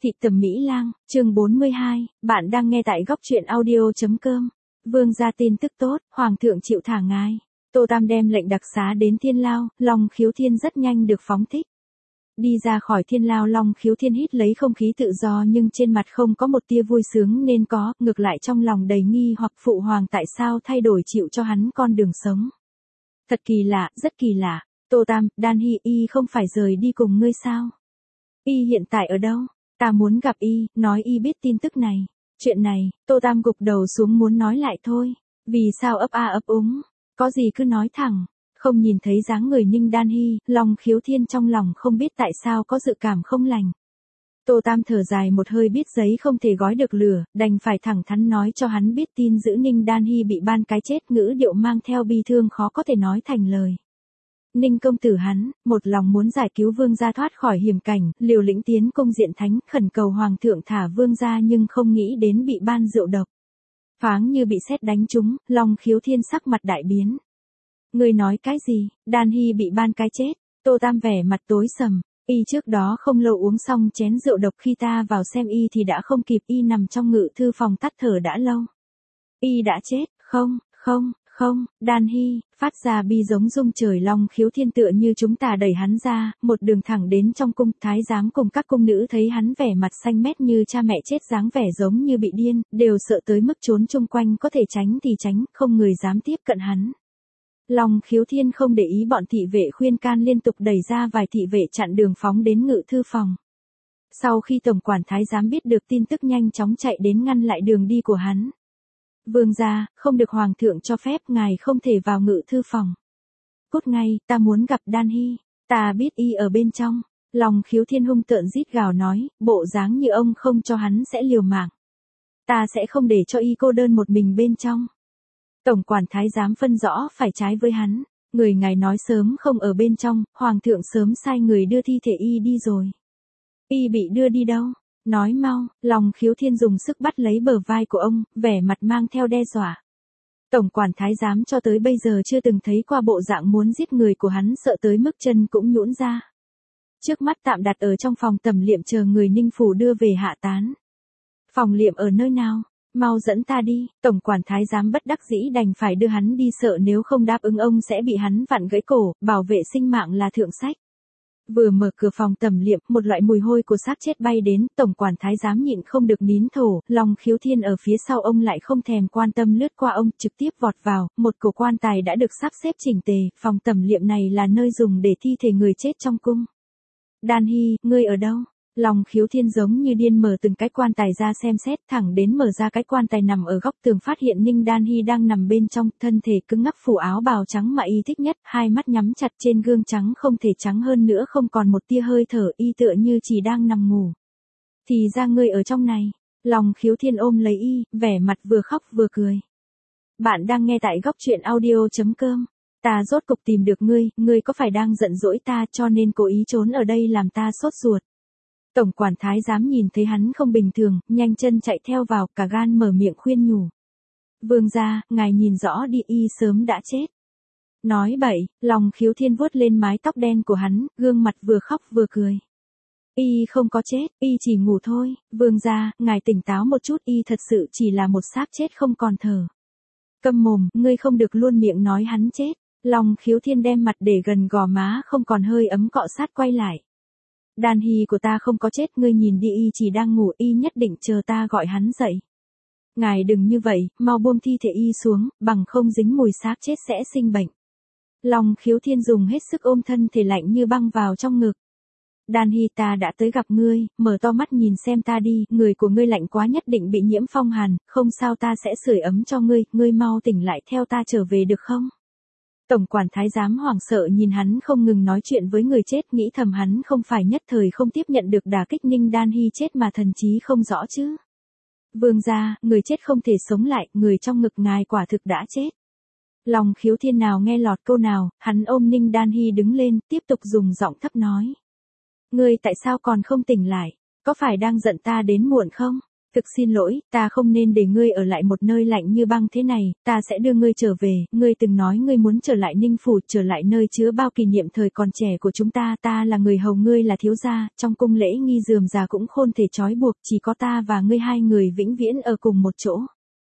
Thị Tầm Mỹ Lang, chương 42, bạn đang nghe tại góc truyện audio.com. Vương gia tin tức tốt, Hoàng thượng chịu thả ngài. Tô Tam đem lệnh đặc xá đến Thiên Lao, Long Khiếu Thiên rất nhanh được phóng thích. Đi ra khỏi Thiên Lao, Long Khiếu Thiên hít lấy không khí tự do nhưng trên mặt không có một tia vui sướng nên có, ngược lại trong lòng đầy nghi hoặc phụ hoàng tại sao thay đổi chịu cho hắn con đường sống. Thật kỳ lạ, rất kỳ lạ. Tô Tam, Đan Hy y không phải rời đi cùng ngươi sao? Y hiện tại ở đâu? Ta muốn gặp y, nói y biết tin tức này. Chuyện này, Tô Tam gục đầu xuống muốn nói lại thôi. Vì sao ấp a ấp úng? Có gì cứ nói thẳng. Không nhìn thấy dáng người Ninh Đan Hy, Long Khiếu Thiên trong lòng không biết tại sao có dự cảm không lành. Tô Tam thở dài một hơi biết giấy không thể gói được lửa, đành phải thẳng thắn nói cho hắn biết tin giữ Ninh Đan Hy bị ban cái chết, ngữ điệu mang theo bi thương khó có thể nói thành lời. Ninh công tử hắn, một lòng muốn giải cứu vương gia thoát khỏi hiểm cảnh, liều lĩnh tiến cung diện thánh, khẩn cầu hoàng thượng thả vương gia nhưng không nghĩ đến bị ban rượu độc. Thoáng như bị sét đánh trúng, Long Khiếu Thiên sắc mặt đại biến. Ngươi nói cái gì? Đan Hy bị ban cái chết? Tô Tam vẻ mặt tối sầm. Y trước đó không lâu uống xong chén rượu độc, khi ta vào xem y thì đã không kịp, y nằm trong ngự thư phòng tắt thở đã lâu. Y đã chết, không, Đan Hy, phát ra bi giống rung trời. Long Khiếu Thiên tựa như chúng ta đẩy hắn ra, một đường thẳng đến trong cung, thái giám cùng các cung nữ thấy hắn vẻ mặt xanh mét như cha mẹ chết, dáng vẻ giống như bị điên, đều sợ tới mức trốn chung quanh, có thể tránh thì tránh, không người dám tiếp cận hắn. Long Khiếu Thiên không để ý bọn thị vệ khuyên can, liên tục đẩy ra vài thị vệ chặn đường phóng đến ngự thư phòng. Sau khi tổng quản thái giám biết được tin tức nhanh chóng chạy đến ngăn lại đường đi của hắn. Vương gia, không được hoàng thượng cho phép, ngài không thể vào ngự thư phòng. Cút ngay, ta muốn gặp Đan Hy, ta biết y ở bên trong. Long Khiếu Thiên hung tợn rít gào nói, bộ dáng như ông không cho hắn sẽ liều mạng. Ta sẽ không để cho y cô đơn một mình bên trong. Tổng quản thái giám phân rõ phải trái với hắn, người ngài nói sớm không ở bên trong, hoàng thượng sớm sai người đưa thi thể y đi rồi. Y bị đưa đi đâu? Nói mau. Long Khiếu Thiên dùng sức bắt lấy bờ vai của ông, vẻ mặt mang theo đe dọa. Tổng quản thái giám cho tới bây giờ chưa từng thấy qua bộ dạng muốn giết người của hắn, sợ tới mức chân cũng nhũn ra. Trước mắt tạm đặt ở trong phòng tẩm liệm chờ người Ninh phủ đưa về hạ tán. Phòng liệm ở nơi nào? Mau dẫn ta đi. Tổng quản thái giám bất đắc dĩ đành phải đưa hắn đi, sợ nếu không đáp ứng ông sẽ bị hắn vặn gãy cổ, bảo vệ sinh mạng là thượng sách. Vừa mở cửa phòng tẩm liệm, một loại mùi hôi của xác chết bay đến, tổng quản thái giám nhịn không được nín thổ, Long Khiếu Thiên ở phía sau ông lại không thèm quan tâm lướt qua ông, trực tiếp vọt vào, một cổ quan tài đã được sắp xếp chỉnh tề, phòng tẩm liệm này là nơi dùng để thi thể người chết trong cung. Đan Hy, ngươi ở đâu? Long Khiếu Thiên giống như điên mở từng cái quan tài ra xem xét, thẳng đến mở ra cái quan tài nằm ở góc tường, phát hiện Ninh Đan Hy đang nằm bên trong, thân thể cứng ngắc phủ áo bào trắng mà y thích nhất, hai mắt nhắm chặt, trên gương trắng không thể trắng hơn nữa, không còn một tia hơi thở, y tựa như chỉ đang nằm ngủ. Thì ra ngươi ở trong này. Long Khiếu Thiên ôm lấy y, vẻ mặt vừa khóc vừa cười. Bạn đang nghe tại góc truyện audio.com. Ta rốt cục tìm được ngươi, ngươi có phải đang giận dỗi ta cho nên cố ý trốn ở đây làm ta sốt ruột? Tổng quản thái giám nhìn thấy hắn không bình thường, nhanh chân chạy theo vào, cả gan mở miệng khuyên nhủ. Vương gia, ngài nhìn rõ đi, y sớm đã chết. Nói bậy. Long Khiếu Thiên vuốt lên mái tóc đen của hắn, gương mặt vừa khóc vừa cười. Y không có chết, y chỉ ngủ thôi. Vương gia, ngài tỉnh táo một chút, y thật sự chỉ là một xác chết không còn thở. Câm mồm, ngươi không được luôn miệng nói hắn chết. Long Khiếu Thiên đem mặt để gần gò má không còn hơi ấm cọ sát quay lại. Đan Hy của ta không có chết, ngươi nhìn đi, y chỉ đang ngủ, y nhất định chờ ta gọi hắn dậy. Ngài đừng như vậy, mau buông thi thể y xuống, bằng không dính mùi xác chết sẽ sinh bệnh. Long Khiếu Thiên dùng hết sức ôm thân thể lạnh như băng vào trong ngực. Đan Hy, ta đã tới gặp ngươi, mở to mắt nhìn xem ta đi, người của ngươi lạnh quá, nhất định bị nhiễm phong hàn, không sao, ta sẽ sưởi ấm cho ngươi, ngươi mau tỉnh lại theo ta trở về được không? Tổng quản thái giám hoảng sợ nhìn hắn không ngừng nói chuyện với người chết, nghĩ thầm hắn không phải nhất thời không tiếp nhận được đả kích Ninh Đan Hy chết mà thần trí không rõ chứ. Vương gia, người chết không thể sống lại, người trong ngực ngài quả thực đã chết. Long Khiếu Thiên nào nghe lọt câu nào, hắn ôm Ninh Đan Hy đứng lên, tiếp tục dùng giọng thấp nói. Ngươi tại sao còn không tỉnh lại, có phải đang giận ta đến muộn không? Thực xin lỗi, ta không nên để ngươi ở lại một nơi lạnh như băng thế này, ta sẽ đưa ngươi trở về, ngươi từng nói ngươi muốn trở lại Ninh Phủ, trở lại nơi chứa bao kỷ niệm thời còn trẻ của chúng ta, ta là người hầu, ngươi là thiếu gia, trong cung lễ nghi rườm rà cũng khôn thể trói buộc, chỉ có ta và ngươi hai người vĩnh viễn ở cùng một chỗ.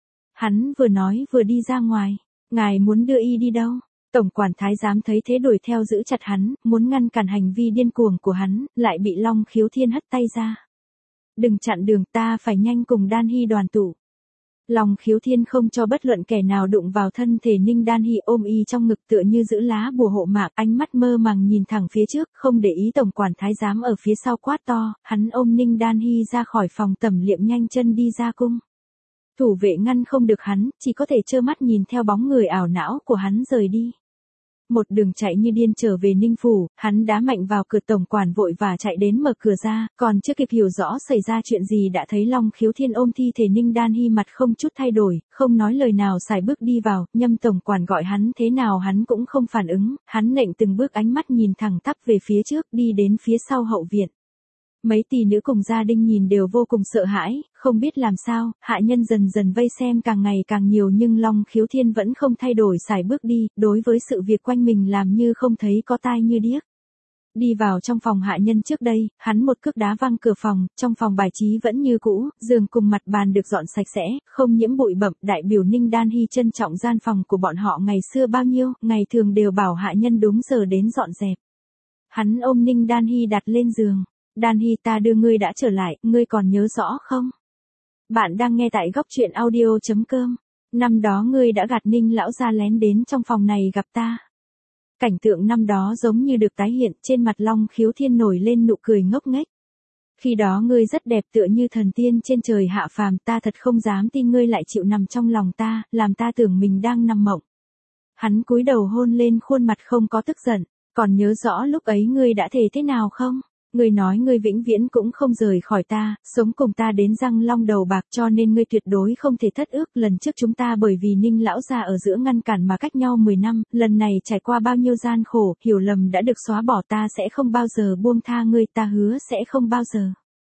Hắn vừa nói vừa đi ra ngoài, ngài muốn đưa y đi đâu? Tổng quản thái giám thấy thế đuổi theo giữ chặt hắn, muốn ngăn cản hành vi điên cuồng của hắn, lại bị Long Khiếu Thiên hất tay ra. Đừng chặn đường, ta phải nhanh cùng Đan Hy đoàn tụ. Long Khiếu Thiên không cho bất luận kẻ nào đụng vào thân thể Ninh Đan Hy, ôm y trong ngực tựa như giữ lá bùa hộ mạng, ánh mắt mơ màng nhìn thẳng phía trước, không để ý tổng quản thái giám ở phía sau quát to, hắn ôm Ninh Đan Hy ra khỏi phòng tẩm liệm nhanh chân đi ra cung. Thủ vệ ngăn không được hắn, chỉ có thể trơ mắt nhìn theo bóng người ảo não của hắn rời đi. Một đường chạy như điên trở về Ninh Phủ, hắn đá mạnh vào cửa, tổng quản vội và chạy đến mở cửa ra, còn chưa kịp hiểu rõ xảy ra chuyện gì đã thấy Long Khiếu Thiên ôm thi thể Ninh Đan Hy, mặt không chút thay đổi, không nói lời nào sải bước đi vào, Nhâm tổng quản gọi hắn thế nào hắn cũng không phản ứng, hắn nện từng bước, ánh mắt nhìn thẳng tắp về phía trước, đi đến phía sau hậu viện. Mấy tỷ nữ cùng gia đình nhìn đều vô cùng sợ hãi, không biết làm sao, hạ nhân dần dần vây xem càng ngày càng nhiều, nhưng Long Khiếu Thiên vẫn không thay đổi, sải bước đi, đối với sự việc quanh mình làm như không thấy, có tai như điếc. Đi vào trong phòng hạ nhân trước đây, hắn một cước đá văng cửa phòng, trong phòng bài trí vẫn như cũ, giường cùng mặt bàn được dọn sạch sẽ, không nhiễm bụi bặm, đại biểu Ninh Đan Hy trân trọng gian phòng của bọn họ ngày xưa bao nhiêu, ngày thường đều bảo hạ nhân đúng giờ đến dọn dẹp. Hắn ôm Ninh Đan Hy đặt lên giường. Đan Hy, ta đưa ngươi đã trở lại, ngươi còn nhớ rõ không? Bạn đang nghe tại góc truyện audio.com. Năm đó ngươi đã gạt Ninh lão gia lén đến trong phòng này gặp ta. Cảnh tượng năm đó giống như được tái hiện, trên mặt Long Khiếu Thiên nổi lên nụ cười ngốc nghếch. Khi đó ngươi rất đẹp, tựa như thần tiên trên trời hạ phàm, ta thật không dám tin ngươi lại chịu nằm trong lòng ta, làm ta tưởng mình đang nằm mộng. Hắn cúi đầu hôn lên khuôn mặt không có tức giận, còn nhớ rõ lúc ấy ngươi đã thề thế nào không? Ngươi nói ngươi vĩnh viễn cũng không rời khỏi ta, sống cùng ta đến răng long đầu bạc, cho nên ngươi tuyệt đối không thể thất ước. Lần trước chúng ta bởi vì Ninh lão gia ở giữa ngăn cản mà cách nhau 10 năm, lần này trải qua bao nhiêu gian khổ, hiểu lầm đã được xóa bỏ, ta sẽ không bao giờ buông tha ngươi, ta hứa sẽ không bao giờ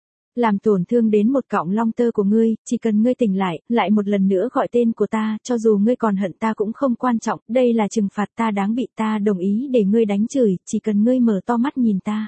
làm tổn thương đến một cọng long tơ của ngươi, chỉ cần ngươi tỉnh lại một lần nữa gọi tên của ta, cho dù ngươi còn hận ta cũng không quan trọng, đây là trừng phạt ta đáng bị, ta đồng ý để ngươi đánh chửi, chỉ cần ngươi mở to mắt nhìn ta.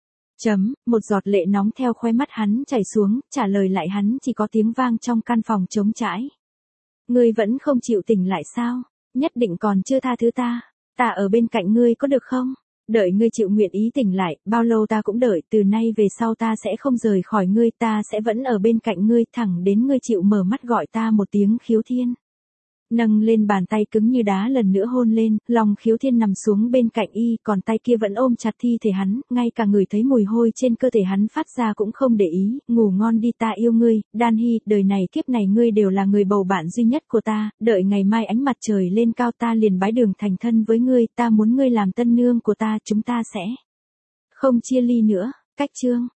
Một giọt lệ nóng theo khóe mắt hắn chảy xuống, trả lời lại hắn chỉ có tiếng vang trong căn phòng trống trải. Ngươi vẫn không chịu tỉnh lại sao? Nhất định còn chưa tha thứ ta. Ta ở bên cạnh ngươi có được không? Đợi ngươi chịu nguyện ý tỉnh lại, bao lâu ta cũng đợi, từ nay về sau ta sẽ không rời khỏi ngươi, ta sẽ vẫn ở bên cạnh ngươi, thẳng đến ngươi chịu mở mắt gọi ta một tiếng Khiếu Thiên. Nâng lên bàn tay cứng như đá lần nữa hôn lên, Long Khiếu Thiên nằm xuống bên cạnh y, còn tay kia vẫn ôm chặt thi thể hắn, ngay cả ngửi thấy mùi hôi trên cơ thể hắn phát ra cũng không để ý, ngủ ngon đi, ta yêu ngươi, Đan Hy, đời này kiếp này ngươi đều là người bầu bạn duy nhất của ta, đợi ngày mai ánh mặt trời lên cao ta liền bái đường thành thân với ngươi, ta muốn ngươi làm tân nương của ta, chúng ta sẽ không chia ly nữa. Cách chương